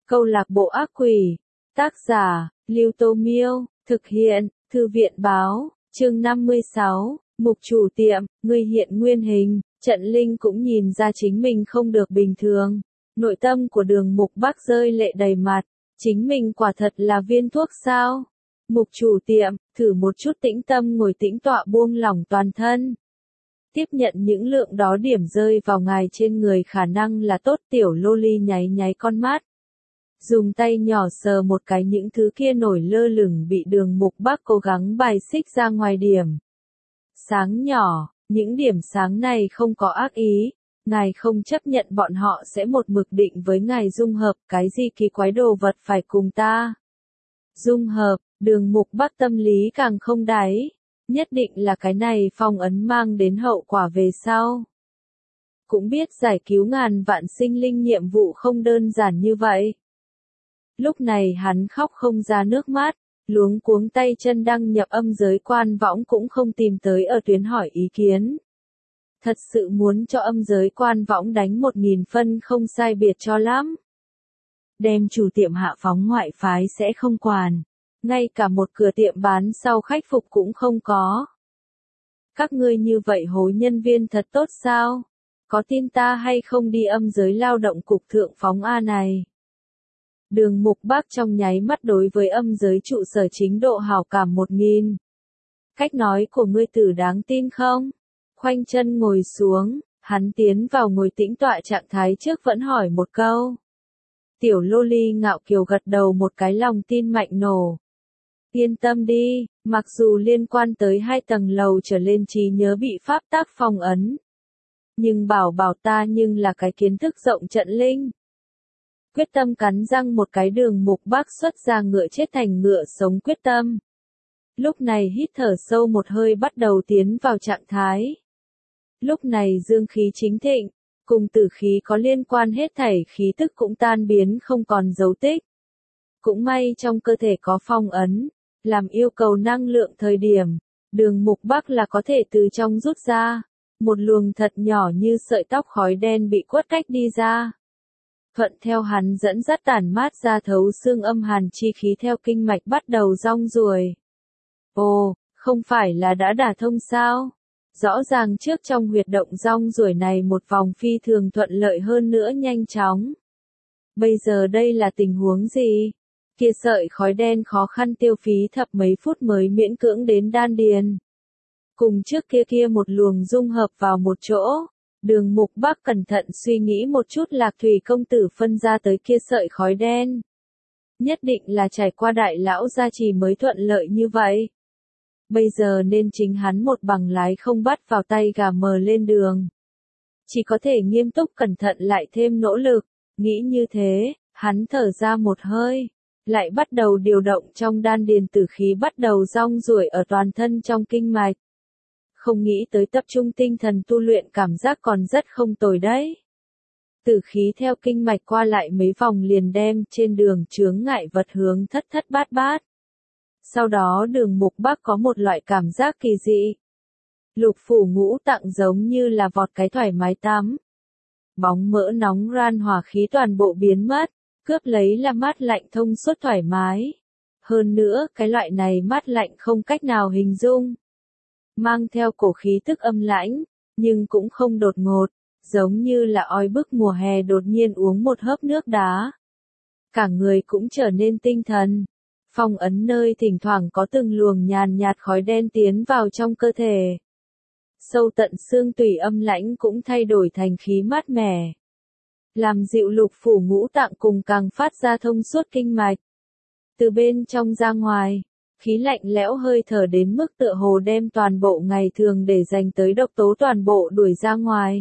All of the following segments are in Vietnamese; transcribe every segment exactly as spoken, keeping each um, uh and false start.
Câu lạc bộ ác quỷ. Tác giả, Lưu Tô Miêu. Thực hiện, Thư viện Báo. Chương năm mươi sáu. Mục chủ tiệm, người hiện nguyên hình. Trận Linh cũng nhìn ra chính mình không được bình thường. Nội tâm của Đường Mục Bắc rơi lệ đầy mặt. Chính mình quả thật là viên thuốc sao? Mục chủ tiệm, thử một chút tĩnh tâm ngồi tĩnh tọa buông lỏng toàn thân. Tiếp nhận những lượng đó điểm rơi vào ngài trên người khả năng là tốt. Tiểu loli nháy nháy con mắt. Dùng tay nhỏ sờ một cái những thứ kia nổi lơ lửng bị Đường Mục Bắc cố gắng bài xích ra ngoài điểm. Sáng nhỏ, những điểm sáng này không có ác ý. Ngài không chấp nhận bọn họ sẽ một mực định với ngài dung hợp. Cái gì kỳ quái đồ vật phải cùng ta dung hợp. Đường Mục Bắc tâm lý càng không đáy. Nhất định là cái này phong ấn mang đến hậu quả về sau. Cũng biết giải cứu ngàn vạn sinh linh nhiệm vụ không đơn giản như vậy. Lúc này hắn khóc không ra nước mắt, luống cuống tay chân đăng nhập âm giới quan võng cũng không tìm tới ở tuyến hỏi ý kiến. Thật sự muốn cho âm giới quan võng đánh một nghìn phân không sai biệt cho lắm. Đem chủ tiệm hạ phóng ngoại phái sẽ không quản. Ngay cả một cửa tiệm bán sau khách phục cũng không có. Các ngươi như vậy hối nhân viên thật tốt sao? Có tin ta hay không đi âm giới lao động cục thượng phóng A này? Đường Mục Bắc trong nháy mắt đối với âm giới trụ sở chính độ hảo cảm một nghìn. Cách nói của ngươi tử đáng tin không? Khoanh chân ngồi xuống, hắn tiến vào ngồi tĩnh tọa trạng thái trước vẫn hỏi một câu. Tiểu loli ngạo kiều gật đầu một cái lòng tin mạnh nổ. Yên tâm đi, mặc dù liên quan tới hai tầng lầu trở lên trí nhớ bị pháp tác phong ấn. Nhưng bảo bảo ta nhưng là cái kiến thức rộng Trận Linh. Quyết tâm cắn răng một cái. Đường Mục Bắc xuất ra ngựa chết thành ngựa sống quyết tâm. Lúc này hít thở sâu một hơi bắt đầu tiến vào trạng thái. Lúc này dương khí chính thịnh, cùng tử khí có liên quan hết thảy khí tức cũng tan biến không còn dấu tích. Cũng may trong cơ thể có phong ấn, làm yêu cầu năng lượng thời điểm, Đường Mục Bắc là có thể từ trong rút ra. Một luồng thật nhỏ như sợi tóc khói đen bị quất cách đi ra. Thuận theo hắn dẫn dắt tản mát ra thấu xương âm hàn chi khí theo kinh mạch bắt đầu rong ruổi. Ồ, không phải là đã đả thông sao? Rõ ràng trước trong huyệt động rong ruổi này một vòng phi thường thuận lợi hơn nữa nhanh chóng. Bây giờ đây là tình huống gì? Kia sợi khói đen khó khăn tiêu phí thập mấy phút mới miễn cưỡng đến đan điền. Cùng trước kia kia một luồng dung hợp vào một chỗ. Đường Mục Bắc cẩn thận suy nghĩ một chút. Lạc Thủy công tử phân ra tới kia sợi khói đen. Nhất định là trải qua đại lão gia trì mới thuận lợi như vậy. Bây giờ nên chính hắn một bằng lái không bắt vào tay gà mờ lên đường. Chỉ có thể nghiêm túc cẩn thận lại thêm nỗ lực. Nghĩ như thế, hắn thở ra một hơi. Lại bắt đầu điều động trong đan điền tử khí bắt đầu rong ruổi ở toàn thân trong kinh mạch. Không nghĩ tới tập trung tinh thần tu luyện cảm giác còn rất không tồi đấy. Tử khí theo kinh mạch qua lại mấy vòng liền đem trên đường chướng ngại vật hướng thất thất bát bát. Sau đó Đường Mục Bắc có một loại cảm giác kỳ dị. Lục phủ ngũ tạng giống như là vọt cái thoải mái tắm. Bóng mỡ nóng ran hỏa khí toàn bộ biến mất, cướp lấy là mát lạnh thông suốt thoải mái. Hơn nữa cái loại này mát lạnh không cách nào hình dung. Mang theo cổ khí tức âm lãnh, nhưng cũng không đột ngột, giống như là oi bức mùa hè đột nhiên uống một hớp nước đá. Cả người cũng trở nên tinh thần. Phong ấn nơi thỉnh thoảng có từng luồng nhàn nhạt khói đen tiến vào trong cơ thể. Sâu tận xương tủy âm lãnh cũng thay đổi thành khí mát mẻ. Làm dịu lục phủ ngũ tạng cùng càng phát ra thông suốt kinh mạch. Từ bên trong ra ngoài, khí lạnh lẽo hơi thở đến mức tựa hồ đem toàn bộ ngày thường để dành tới độc tố toàn bộ đuổi ra ngoài.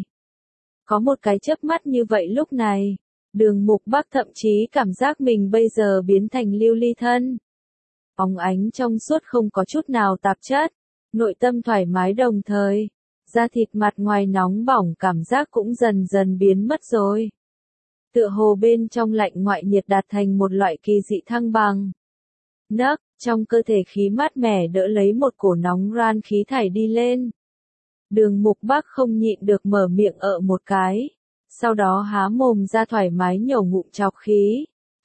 Có một cái chớp mắt như vậy lúc này, Đường Mục Bắc thậm chí cảm giác mình bây giờ biến thành lưu ly thân. Óng ánh trong suốt không có chút nào tạp chất, nội tâm thoải mái đồng thời, da thịt mặt ngoài nóng bỏng cảm giác cũng dần dần biến mất rồi. Tựa hồ bên trong lạnh ngoại nhiệt đạt thành một loại kỳ dị thăng bằng. Nấc, trong cơ thể khí mát mẻ đỡ lấy một cổ nóng ran khí thải đi lên. Đường Mục Bắc không nhịn được mở miệng ợ một cái. Sau đó há mồm ra thoải mái nhổ ngụm trọc khí.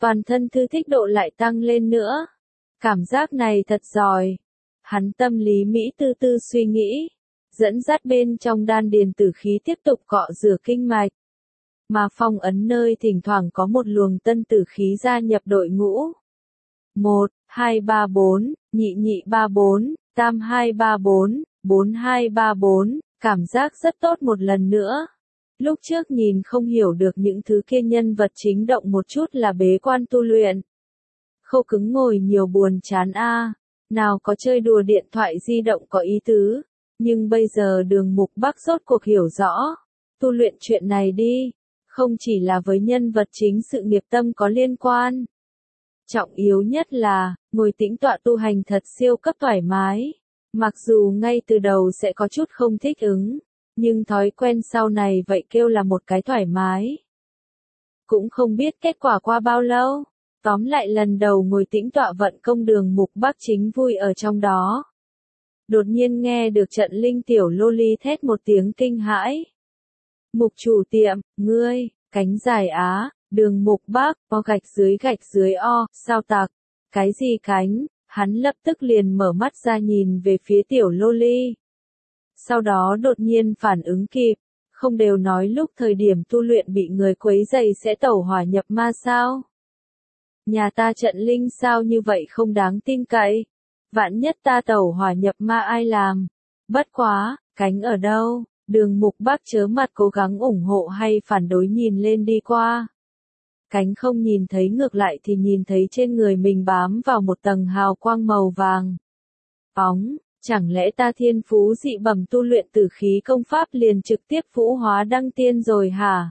toàn thân thư thích độ lại tăng lên nữa. Cảm giác này thật giỏi. Hắn tâm lý Mỹ tư tư suy nghĩ, dẫn dắt bên trong đan điền tử khí tiếp tục cọ rửa kinh mạch. Mà phong ấn nơi thỉnh thoảng có một luồng tân tử khí gia nhập đội ngũ. một, hai, ba, bốn, nhị nhị ba bốn, tam hai ba bốn, bốn hai ba bốn, cảm giác rất tốt một lần nữa. Lúc trước nhìn không hiểu được những thứ kia nhân vật chính động một chút là bế quan tu luyện. Khâu cứng ngồi nhiều buồn chán a, nào có chơi đùa điện thoại di động có ý tứ, nhưng bây giờ Đường Mục Bắc rốt cuộc hiểu rõ, tu luyện chuyện này đi, không chỉ là với nhân vật chính sự nghiệp tâm có liên quan. Trọng yếu nhất là, ngồi tĩnh tọa tu hành thật siêu cấp thoải mái, mặc dù ngay từ đầu sẽ có chút không thích ứng, nhưng thói quen sau này vậy kêu là một cái thoải mái. Cũng không biết kết quả qua bao lâu. Tóm lại lần đầu ngồi tĩnh tọa vận công Đường Mục Bắc chính vui ở trong đó. Đột nhiên nghe được trận linh tiểu lô ly thét một tiếng kinh hãi. Mục chủ tiệm, ngươi, cánh dài á, Đường Mục Bắc, o gạch dưới gạch dưới o, sao tặc, cái gì cánh, hắn lập tức liền mở mắt ra nhìn về phía tiểu lô ly. Sau đó đột nhiên phản ứng kịp, không đều nói lúc thời điểm tu luyện bị người quấy rầy sẽ tẩu hỏa nhập ma sao? Nhà ta trận linh sao như vậy không đáng tin cậy. Vạn nhất ta tẩu hỏa nhập ma ai làm. Bất quá, cánh ở đâu? Đường Mục Bắc chớ mặt cố gắng ủng hộ hay phản đối nhìn lên đi qua. Cánh không nhìn thấy, ngược lại thì nhìn thấy trên người mình bám vào một tầng hào quang màu vàng. Bóng, chẳng lẽ ta thiên phú dị bẩm tu luyện tử khí công pháp liền trực tiếp vũ hóa đăng tiên rồi hả?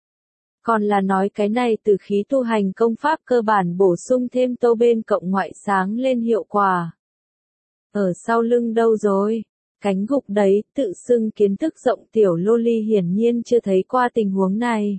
Còn là nói cái này tử khí tu hành công pháp cơ bản bổ sung thêm tô bên cộng ngoại sáng lên hiệu quả. Ở sau lưng đâu rồi? Cánh gục đấy, tự xưng kiến thức rộng tiểu lô ly hiển nhiên chưa thấy qua tình huống này.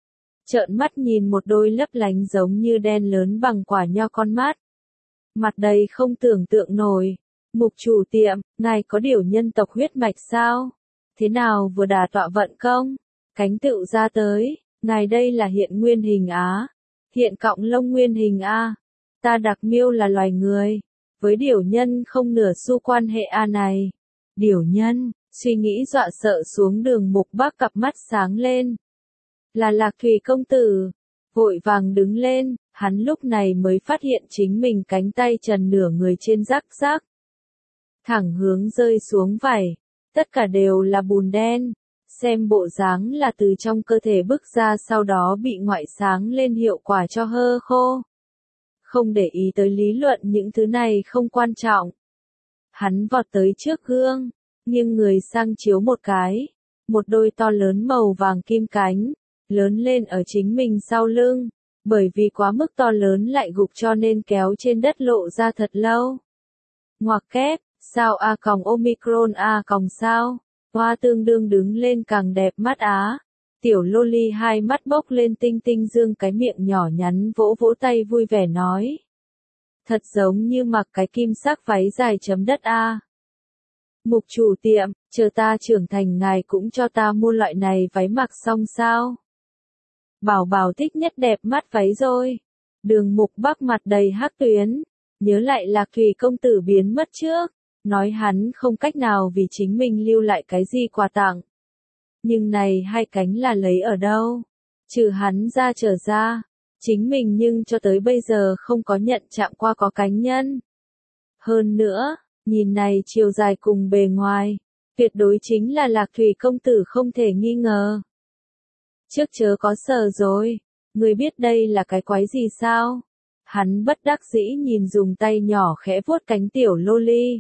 Trợn mắt nhìn một đôi lấp lánh giống như đen lớn bằng quả nho con mắt. Mặt đầy không tưởng tượng nổi. Mục chủ tiệm, ngài có điều nhân tộc huyết mạch sao? Thế nào vừa đả tọa vận công? Cánh tựu ra tới. Ngài đây là hiện nguyên hình á, hiện cọng lông nguyên hình a, ta đặc miêu là loài người, với điểu nhân không nửa xu quan hệ a này. Điểu nhân, suy nghĩ dọa sợ xuống Đường Mục Bắc cặp mắt sáng lên. Là Lạc Thủy công tử, vội vàng đứng lên, hắn lúc này mới phát hiện chính mình cánh tay trần nửa người trên rắc rác. Thẳng hướng rơi xuống vảy, tất cả đều là bùn đen. Xem bộ dáng là từ trong cơ thể bức ra sau đó bị ngoại sáng lên hiệu quả cho hơ khô. Không để ý tới lý luận những thứ này không quan trọng. Hắn vọt tới trước gương, nghiêng người sang chiếu một cái. Một đôi to lớn màu vàng kim cánh, lớn lên ở chính mình sau lưng. Bởi vì quá mức to lớn lại gục cho nên kéo trên đất lộ ra thật lâu. Ngoặc kép, sao A còng Omicron A còng sao? Hoa tương đương đứng lên càng đẹp mắt á. Tiểu lô ly hai mắt bốc lên tinh tinh dương cái miệng nhỏ nhắn vỗ vỗ tay vui vẻ nói. Thật giống như mặc cái kim sắc váy dài chấm đất a. Mục chủ tiệm, chờ ta trưởng thành ngài cũng cho ta mua loại này váy mặc xong sao? Bảo bảo thích nhất đẹp mắt váy rồi. Đường Mục Bắc mặt đầy hắc tuyến, nhớ lại Lạc Thủy công tử biến mất trước. Nói hắn không cách nào vì chính mình lưu lại cái gì quà tặng. Nhưng này hai cánh là lấy ở đâu? Trừ hắn ra trở ra. Chính mình nhưng cho tới bây giờ không có nhận chạm qua có cánh nhân. Hơn nữa, nhìn này chiều dài cùng bề ngoài. Tuyệt đối chính là Lạc Thủy công tử không thể nghi ngờ. Trước chớ có sờ rồi. Người biết đây là cái quái gì sao? Hắn bất đắc dĩ nhìn dùng tay nhỏ khẽ vuốt cánh tiểu lô ly.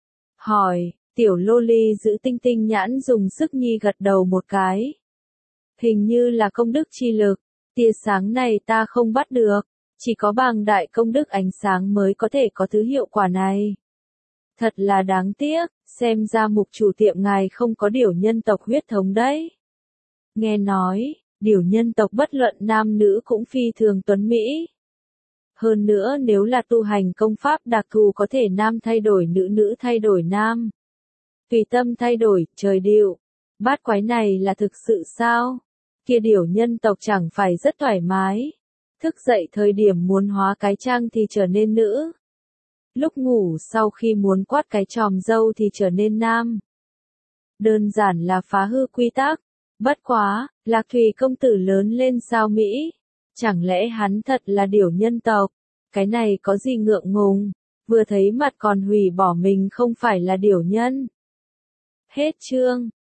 Hỏi, tiểu lô ly giữ tinh tinh nhãn dùng sức nhi gật đầu một cái. Hình như là công đức chi lực, tia sáng này ta không bắt được, chỉ có bàng đại công đức ánh sáng mới có thể có thứ hiệu quả này. Thật là đáng tiếc, xem ra mục chủ tiệm ngài không có điểu nhân tộc huyết thống đấy. Nghe nói, điểu nhân tộc bất luận nam nữ cũng phi thường tuấn mỹ. Hơn nữa nếu là tu hành công pháp đặc thù có thể nam thay đổi nữ, nữ thay đổi nam. Tùy tâm thay đổi, trời điệu. Bát quái này là thực sự sao? Kia điểu nhân tộc chẳng phải rất thoải mái. Thức dậy thời điểm muốn hóa cái trang thì trở nên nữ. Lúc ngủ sau khi muốn quát cái chòm râu thì trở nên nam. Đơn giản là phá hư quy tắc. Bất quá, Lạc Thủy công tử lớn lên sao Mỹ? Chẳng lẽ hắn thật là điểu nhân tộc? Cái này có gì ngượng ngùng? Vừa thấy mặt còn hủy bỏ mình không phải là điểu nhân. Hết chương.